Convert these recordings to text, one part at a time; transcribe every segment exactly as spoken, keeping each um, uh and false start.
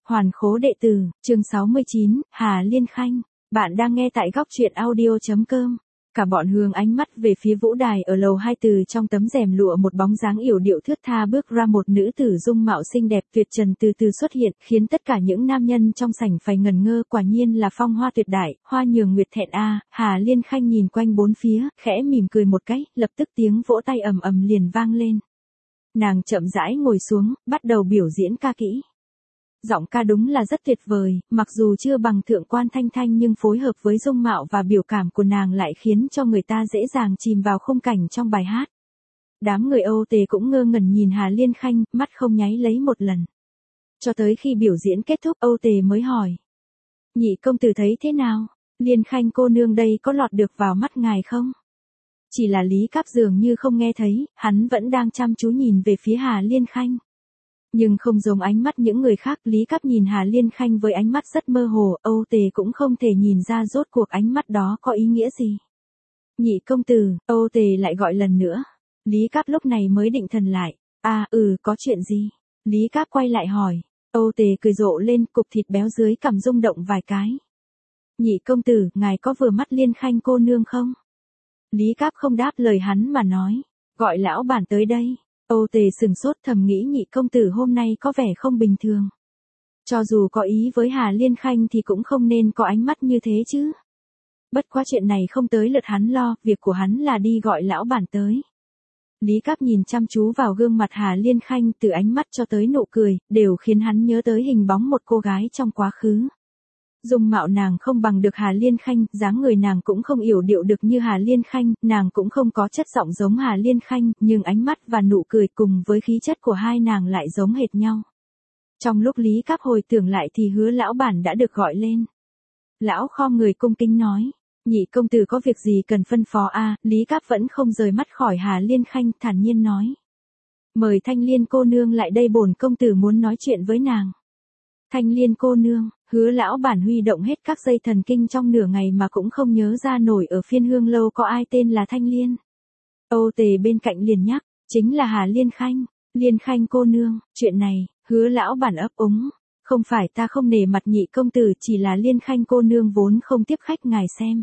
Hoàn khố đệ tử, chương sáu mươi chín, Hà Liên Khanh. Bạn đang nghe tại góc truyện audio.com. Cả bọn hướng ánh mắt về phía vũ đài ở lầu hai, từ trong tấm rèm lụa một bóng dáng yểu điệu thướt tha bước ra, một nữ tử dung mạo xinh đẹp tuyệt trần từ từ xuất hiện, khiến tất cả những nam nhân trong sảnh phải ngẩn ngơ. Quả nhiên là phong hoa tuyệt đại, hoa nhường nguyệt thẹn a. Hà Liên Khanh nhìn quanh bốn phía, khẽ mỉm cười một cái, lập tức tiếng vỗ tay ầm ầm liền vang lên. Nàng chậm rãi ngồi xuống, bắt đầu biểu diễn ca kỹ. Giọng ca đúng là rất tuyệt vời, mặc dù chưa bằng thượng quan Thanh Thanh nhưng phối hợp với dung mạo và biểu cảm của nàng lại khiến cho người ta dễ dàng chìm vào khung cảnh trong bài hát. Đám người Âu Tề cũng ngơ ngẩn nhìn Hà Liên Khanh, mắt không nháy lấy một lần. Cho tới khi biểu diễn kết thúc, Âu Tề mới hỏi: "Nhị công tử thấy thế nào? Liên Khanh cô nương đây có lọt được vào mắt ngài không?" Chỉ là Lý Cáp dường như không nghe thấy, hắn vẫn đang chăm chú nhìn về phía Hà Liên Khanh. Nhưng không giống ánh mắt những người khác, Lý Cáp nhìn Hà Liên Khanh với ánh mắt rất mơ hồ, Âu Tề cũng không thể nhìn ra rốt cuộc ánh mắt đó có ý nghĩa gì. "Nhị công tử," Âu Tề lại gọi lần nữa. Lý Cáp lúc này mới định thần lại. "À, ừ, có chuyện gì?" Lý Cáp quay lại hỏi. Âu Tề cười rộ lên, cục thịt béo dưới cằm rung động vài cái. "Nhị công tử, ngài có vừa mắt Liên Khanh cô nương không?" Lý Cáp không đáp lời hắn mà nói: "Gọi lão bản tới đây." Âu Tề sừng sốt, thầm nghĩ nhị công tử hôm nay có vẻ không bình thường. Cho dù có ý với Hà Liên Khanh thì cũng không nên có ánh mắt như thế chứ. Bất quá chuyện này không tới lượt hắn lo, việc của hắn là đi gọi lão bản tới. Lý Cáp nhìn chăm chú vào gương mặt Hà Liên Khanh, từ ánh mắt cho tới nụ cười, đều khiến hắn nhớ tới hình bóng một cô gái trong quá khứ. Dung mạo nàng không bằng được Hà Liên Khanh, dáng người nàng cũng không yểu điệu được như Hà Liên Khanh, nàng cũng không có chất giọng giống Hà Liên Khanh, nhưng ánh mắt và nụ cười cùng với khí chất của hai nàng lại giống hệt nhau. Trong lúc Lý Cáp hồi tưởng lại thì Hứa lão bản đã được gọi lên. Lão khom người cung kính nói: "Nhị công tử có việc gì cần phân phó a?" À, Lý Cáp vẫn không rời mắt khỏi Hà Liên Khanh, thản nhiên nói: "Mời Thanh Liên cô nương lại đây, bổn công tử muốn nói chuyện với nàng." "Thanh Liên cô nương?" Hứa lão bản huy động hết các dây thần kinh trong nửa ngày mà cũng không nhớ ra nổi ở Phiên Hương lâu có ai tên là Thanh Liên. Âu Tề bên cạnh liền nhắc: "Chính là Hà Liên Khanh." "Liên Khanh cô nương, chuyện này." Hứa lão bản ấp úng: "Không phải ta không nể mặt nhị công tử, chỉ là Liên Khanh cô nương vốn không tiếp khách ngài xem."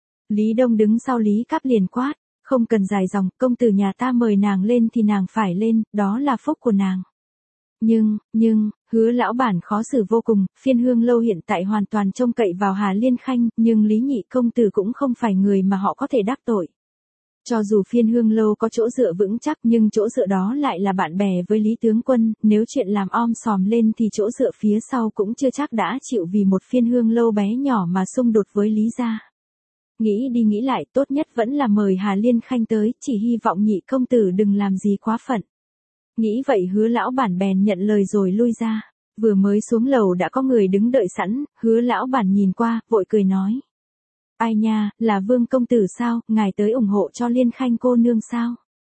Lý Đông đứng sau Lý Cáp liền quát: "Không cần dài dòng, công tử nhà ta mời nàng lên thì nàng phải lên, đó là phúc của nàng." Nhưng, nhưng, Hứa lão bản khó xử vô cùng, Phiên Hương lâu hiện tại hoàn toàn trông cậy vào Hà Liên Khanh, nhưng Lý nhị công tử cũng không phải người mà họ có thể đắc tội. Cho dù Phiên Hương lâu có chỗ dựa vững chắc nhưng chỗ dựa đó lại là bạn bè với Lý tướng quân, nếu chuyện làm om sòm lên thì chỗ dựa phía sau cũng chưa chắc đã chịu vì một Phiên Hương lâu bé nhỏ mà xung đột với Lý gia. Nghĩ đi nghĩ lại, tốt nhất vẫn là mời Hà Liên Khanh tới, chỉ hy vọng nhị công tử đừng làm gì quá phận. Nghĩ vậy Hứa lão bản bèn nhận lời rồi lui ra. Vừa mới xuống lầu đã có người đứng đợi sẵn, Hứa lão bản nhìn qua, vội cười nói: "Ai nha, là Vương công tử sao, ngài tới ủng hộ cho Liên Khanh cô nương sao?"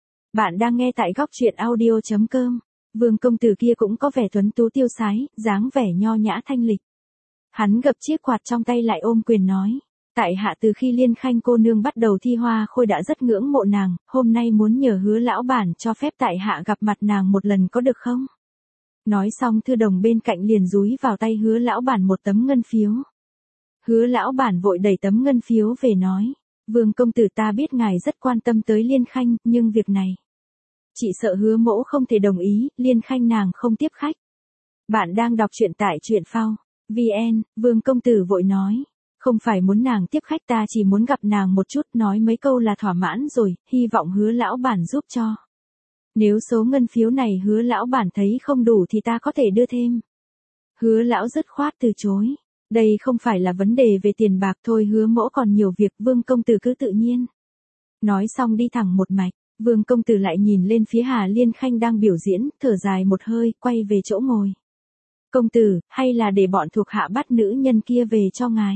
Bạn đang nghe tại góc truyện audio.com. Vương công tử kia cũng có vẻ tuấn tú tiêu sái, dáng vẻ nho nhã thanh lịch. Hắn gập chiếc quạt trong tay lại ôm quyền nói: "Tại hạ từ khi Liên Khanh cô nương bắt đầu thi hoa khôi đã rất ngưỡng mộ nàng, hôm nay muốn nhờ Hứa lão bản cho phép tại hạ gặp mặt nàng một lần có được không?" Nói xong thư đồng bên cạnh liền dúi vào tay Hứa lão bản một tấm ngân phiếu. Hứa lão bản vội đẩy tấm ngân phiếu về nói: "Vương công tử, ta biết ngài rất quan tâm tới Liên Khanh, nhưng việc này chỉ sợ Hứa mỗ không thể đồng ý, Liên Khanh nàng không tiếp khách." Bạn đang đọc truyện tại truyện phao chấm vn. Vương công tử vội nói: "Không phải muốn nàng tiếp khách, ta chỉ muốn gặp nàng một chút, nói mấy câu là thỏa mãn rồi, hy vọng Hứa lão bản giúp cho. Nếu số ngân phiếu này Hứa lão bản thấy không đủ thì ta có thể đưa thêm." Hứa lão dứt khoát từ chối: "Đây không phải là vấn đề về tiền bạc thôi, Hứa mỗ còn nhiều việc, Vương công tử cứ tự nhiên." Nói xong đi thẳng một mạch. Vương công tử lại nhìn lên phía Hà Liên Khanh đang biểu diễn, thở dài một hơi, quay về chỗ ngồi. "Công tử, hay là để bọn thuộc hạ bắt nữ nhân kia về cho ngài?"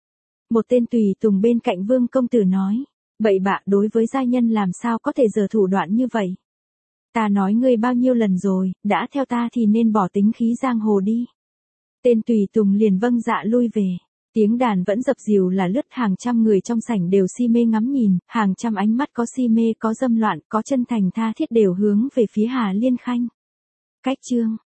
Một tên tùy tùng bên cạnh Vương công tử nói: "Bậy bạ, đối với giai nhân làm sao có thể giở thủ đoạn như vậy? Ta nói ngươi bao nhiêu lần rồi, đã theo ta thì nên bỏ tính khí giang hồ đi." Tên tùy tùng liền vâng dạ lui về. Tiếng đàn vẫn dập dìu là lướt, hàng trăm người trong sảnh đều si mê ngắm nhìn, hàng trăm ánh mắt có si mê, có dâm loạn, có chân thành tha thiết đều hướng về phía Hà Liên Khanh. Cách chương